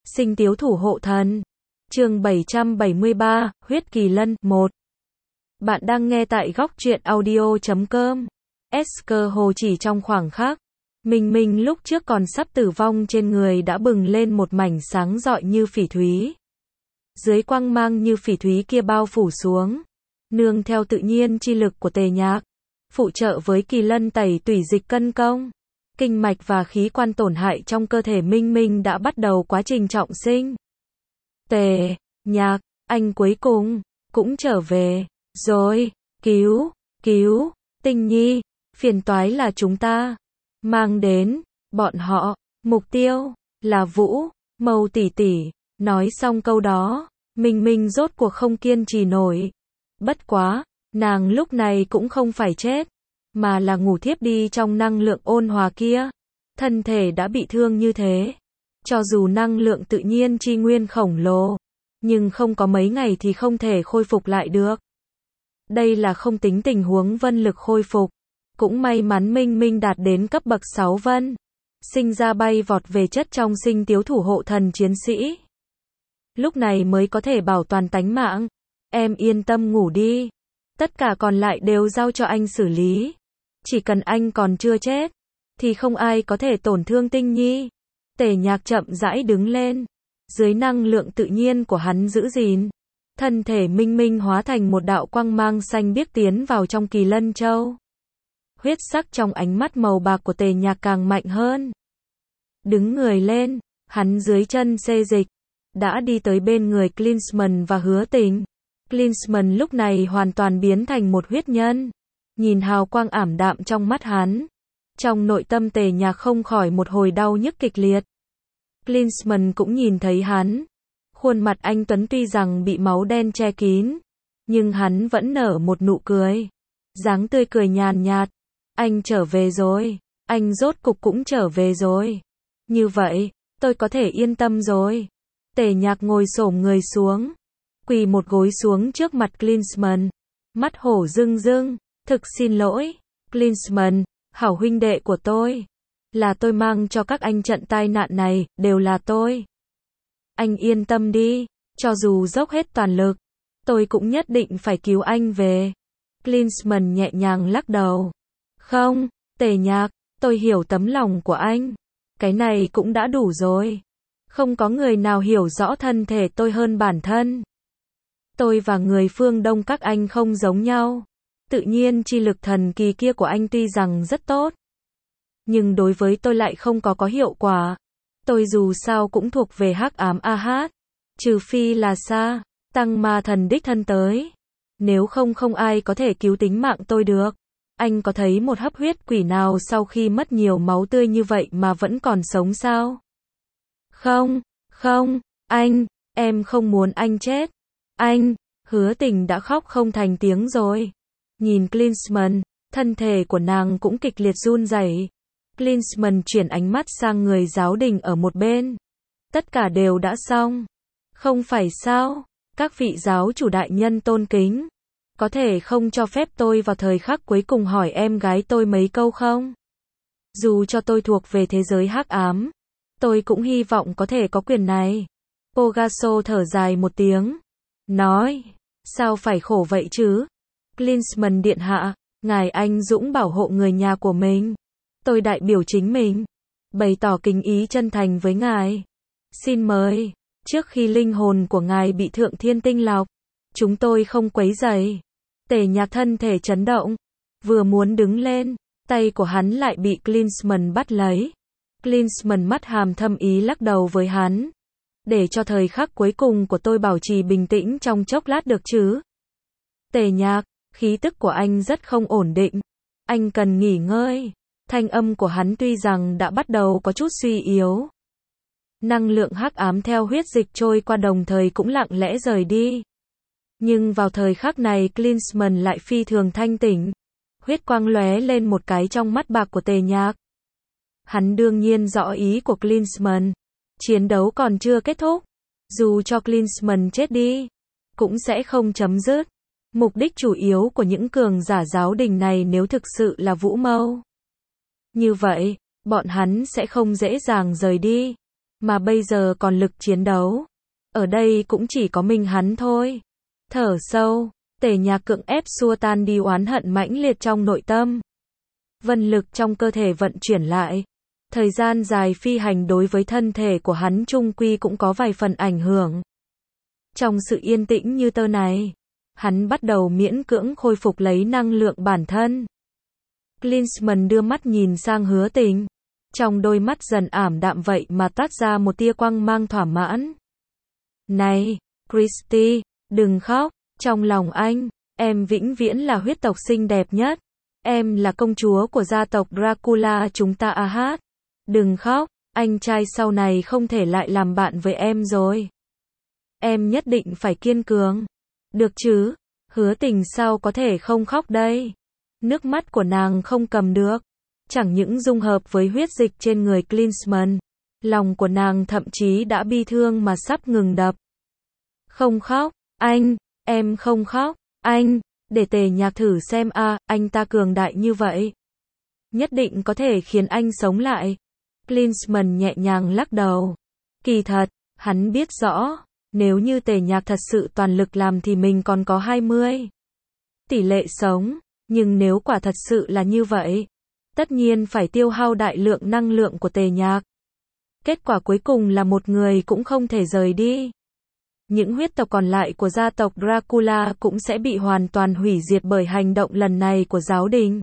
Sinh Tiếu Thủ Hộ Thần. Chương 773, Huyết Kỳ Lân 1. Bạn đang nghe tại góc truyện audio.com. Cơ hồ chỉ trong khoảng khắc, Minh Minh lúc trước còn sắp tử vong trên người đã bừng lên một mảnh sáng rọi như phỉ thúy. Dưới quang mang như phỉ thúy kia bao phủ xuống, nương theo tự nhiên chi lực của Tề Nhạc, phụ trợ với Kỳ Lân tẩy tủy dịch cân công, kinh mạch và khí quan tổn hại trong cơ thể Minh Minh đã bắt đầu quá trình trọng sinh. Tề Nhạc, anh cuối cùng cũng trở về rồi. Cứu Tinh Nhi, phiền toái là chúng ta mang đến bọn họ, mục tiêu là Vũ Mâu tỷ tỷ. Nói xong câu đó, Minh Minh rốt cuộc không kiên trì nổi. Bất quá, nàng lúc này cũng không phải chết, mà là ngủ thiếp đi trong năng lượng ôn hòa kia. Thân thể đã bị thương như thế, cho dù năng lượng tự nhiên chi nguyên khổng lồ, nhưng không có mấy ngày thì không thể khôi phục lại được. Đây là không tính tình huống vân lực khôi phục. Cũng may mắn Minh Minh đạt đến cấp bậc 6 vân, sinh ra bay vọt về chất trong Sinh Tiếu Thủ Hộ Thần chiến sĩ. Lúc này mới có thể bảo toàn tánh mạng. Em yên tâm ngủ đi, tất cả còn lại đều giao cho anh xử lý. Chỉ cần anh còn chưa chết, thì không ai có thể tổn thương Tinh Nhi. Tề Nhạc chậm rãi đứng lên, dưới năng lượng tự nhiên của hắn giữ gìn, thân thể Minh Minh hóa thành một đạo quang mang xanh biếc tiến vào trong Kỳ Lân Châu. Huyết sắc trong ánh mắt màu bạc của Tề Nhạc càng mạnh hơn. Đứng người lên, hắn dưới chân xê dịch, đã đi tới bên người Klinsmann và Hứa Tình. Klinsmann lúc này hoàn toàn biến thành một huyết nhân. Nhìn hào quang ảm đạm trong mắt hắn, trong nội tâm Tề Nhạc không khỏi một hồi đau nhức kịch liệt. Klinsmann cũng nhìn thấy hắn. Khuôn mặt anh tuấn tuy rằng bị máu đen che kín, nhưng hắn vẫn nở một nụ cười. Dáng tươi cười nhàn nhạt. Anh trở về rồi, anh rốt cục cũng trở về rồi. Như vậy, tôi có thể yên tâm rồi. Tề Nhạc ngồi xổm người xuống, quỳ một gối xuống trước mặt Klinsmann, mắt hổ rưng rưng. Thực xin lỗi, Klinsmann, hảo huynh đệ của tôi. Là tôi mang cho các anh trận tai nạn này, đều là tôi. Anh yên tâm đi, cho dù dốc hết toàn lực, tôi cũng nhất định phải cứu anh về. Klinsmann nhẹ nhàng lắc đầu. Không, Tề Nhạc, tôi hiểu tấm lòng của anh. Cái này cũng đã đủ rồi. Không có người nào hiểu rõ thân thể tôi hơn bản thân. Tôi và người phương Đông các anh không giống nhau. Tự nhiên chi lực thần kỳ kia của anh tuy rằng rất tốt, nhưng đối với tôi lại không có hiệu quả. Tôi dù sao cũng thuộc về hắc ám AH. Trừ phi là Sa Tăng Ma Thần đích thân tới. Nếu không không ai có thể cứu tính mạng tôi được. Anh có thấy một hấp huyết quỷ nào sau khi mất nhiều máu tươi như vậy mà vẫn còn sống sao? Không, em không muốn anh chết. Anh, Hứa Tình đã khóc không thành tiếng rồi. Nhìn Klinsmann, thân thể của nàng cũng kịch liệt run rẩy. Klinsmann chuyển ánh mắt sang người giáo đình ở một bên. Tất cả đều đã xong. Không phải sao? Các vị giáo chủ đại nhân tôn kính, có thể không cho phép tôi vào thời khắc cuối cùng hỏi em gái tôi mấy câu không? Dù cho tôi thuộc về thế giới hắc ám, tôi cũng hy vọng có thể có quyền này. Pogaso thở dài một tiếng, nói, sao phải khổ vậy chứ? Klinsmann điện hạ, ngài anh dũng bảo hộ người nhà của mình. Tôi đại biểu chính mình, bày tỏ kính ý chân thành với ngài. Xin mời, trước khi linh hồn của ngài bị Thượng Thiên tinh lọc, chúng tôi không quấy rầy. Tề Nhạc thân thể chấn động, vừa muốn đứng lên, tay của hắn lại bị Klinsmann bắt lấy. Klinsmann mắt hàm thâm ý lắc đầu với hắn. Để cho thời khắc cuối cùng của tôi bảo trì bình tĩnh trong chốc lát được chứ? Tề Nhạc, khí tức của anh rất không ổn định. Anh cần nghỉ ngơi. Thanh âm của hắn tuy rằng đã bắt đầu có chút suy yếu. Năng lượng hắc ám theo huyết dịch trôi qua đồng thời cũng lặng lẽ rời đi. Nhưng vào thời khắc này Klinsmann lại phi thường thanh tỉnh. Huyết quang lóe lên một cái trong mắt bạc của Tề Nhạc. Hắn đương nhiên rõ ý của Klinsmann. Chiến đấu còn chưa kết thúc. Dù cho Klinsmann chết đi, cũng sẽ không chấm dứt. Mục đích chủ yếu của những cường giả giáo đình này nếu thực sự là Vũ Mâu, như vậy, bọn hắn sẽ không dễ dàng rời đi. mà bây giờ còn lực chiến đấu. Ở đây cũng chỉ có mình hắn thôi. Thở sâu, Tề Nhạc cưỡng ép xua tan đi oán hận mãnh liệt trong nội tâm. Vân lực trong cơ thể vận chuyển lại. Thời gian dài phi hành đối với thân thể của hắn chung quy cũng có vài phần ảnh hưởng. Trong sự yên tĩnh như tơ này, hắn bắt đầu miễn cưỡng khôi phục lấy năng lượng bản thân. Klinsmann đưa mắt nhìn sang Hứa Tình. Trong đôi mắt dần ảm đạm vậy mà toát ra một tia quang mang thỏa mãn. Này, Christy, đừng khóc, trong lòng anh, em vĩnh viễn là huyết tộc xinh đẹp nhất. Em là công chúa của gia tộc Dracula chúng ta a hát. Đừng khóc, anh trai sau này không thể lại làm bạn với em rồi. Em nhất định phải kiên cường. Được chứ, Hứa Tình sao có thể không khóc đây. Nước mắt của nàng không cầm được. Chẳng những dung hợp với huyết dịch trên người Klinsmann, lòng của nàng thậm chí đã bi thương mà sắp ngừng đập. Không khóc, anh, em không khóc, anh, để Tề Nhạc thử xem anh ta cường đại như vậy. Nhất định có thể khiến anh sống lại. Klinsmann nhẹ nhàng lắc đầu. Kỳ thật, hắn biết rõ, nếu như Tề Nhạc thật sự toàn lực làm thì mình còn có 20 tỷ lệ sống, nhưng nếu quả thật sự là như vậy, tất nhiên phải tiêu hao đại lượng năng lượng của Tề Nhạc. Kết quả cuối cùng là một người cũng không thể rời đi. Những huyết tộc còn lại của gia tộc Dracula cũng sẽ bị hoàn toàn hủy diệt bởi hành động lần này của giáo đình.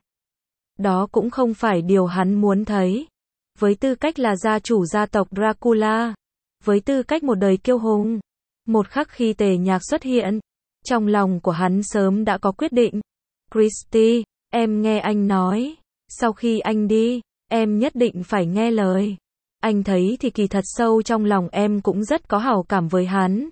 Đó cũng không phải điều hắn muốn thấy. Với tư cách là gia chủ gia tộc Dracula, với tư cách một đời kiêu hùng, một khắc khi Tề Nhạc xuất hiện, trong lòng của hắn sớm đã có quyết định. Christy, em nghe anh nói, sau khi anh đi, em nhất định phải nghe lời. Anh thấy thì kỳ thật sâu trong lòng em cũng rất có hảo cảm với hắn.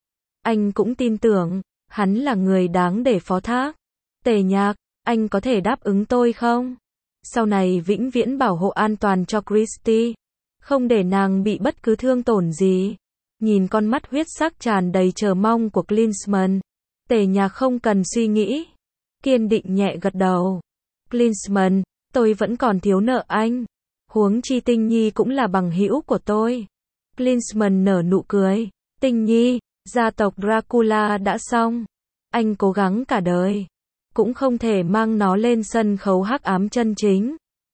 Anh cũng tin tưởng, hắn là người đáng để phó thác. Tề Nhạc, anh có thể đáp ứng tôi không? Sau này vĩnh viễn bảo hộ an toàn cho Christy, không để nàng bị bất cứ thương tổn gì. Nhìn con mắt huyết sắc tràn đầy chờ mong của Klinsmann, Tề Nhạc không cần suy nghĩ, kiên định nhẹ gật đầu. Klinsmann, tôi vẫn còn thiếu nợ anh. Huống chi Tinh Nhi cũng là bằng hữu của tôi. Klinsmann nở nụ cười. Tinh Nhi, gia tộc Dracula đã xong. Anh cố gắng cả đời, cũng không thể mang nó lên sân khấu hắc ám chân chính.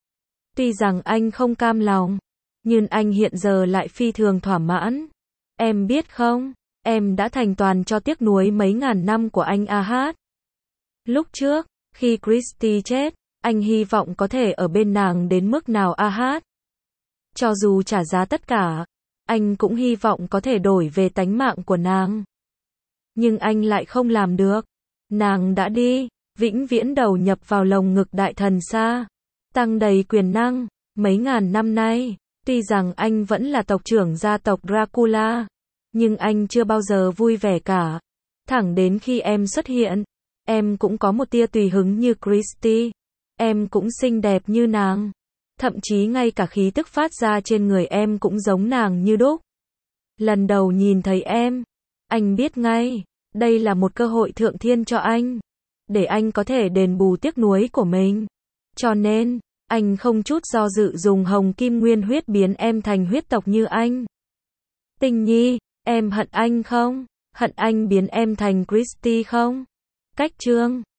Tuy rằng anh không cam lòng, nhưng anh hiện giờ lại phi thường thỏa mãn. Em biết không, em đã thành toàn cho tiếc nuối mấy ngàn năm của anh a hát. Lúc trước, khi Christy chết, anh hy vọng có thể ở bên nàng đến mức nào a hát. Cho dù trả giá tất cả, anh cũng hy vọng có thể đổi về tánh mạng của nàng. Nhưng anh lại không làm được. Nàng đã đi, vĩnh viễn đầu nhập vào lồng ngực đại thần xa, tăng đầy quyền năng. Mấy ngàn năm nay, tuy rằng anh vẫn là tộc trưởng gia tộc Dracula, nhưng anh chưa bao giờ vui vẻ cả. Thẳng đến khi em xuất hiện, em cũng có một tia tùy hứng như Christy. Em cũng xinh đẹp như nàng. Thậm chí ngay cả khí tức phát ra trên người em cũng giống nàng như đúc. Lần đầu nhìn thấy em, anh biết ngay, đây là một cơ hội thượng thiên cho anh, để anh có thể đền bù tiếc nuối của mình. Cho nên, anh không chút do dự dùng hồng kim nguyên huyết biến em thành huyết tộc như anh. Tinh Nhi, em hận anh không? Hận anh biến em thành Christy không? Cách chương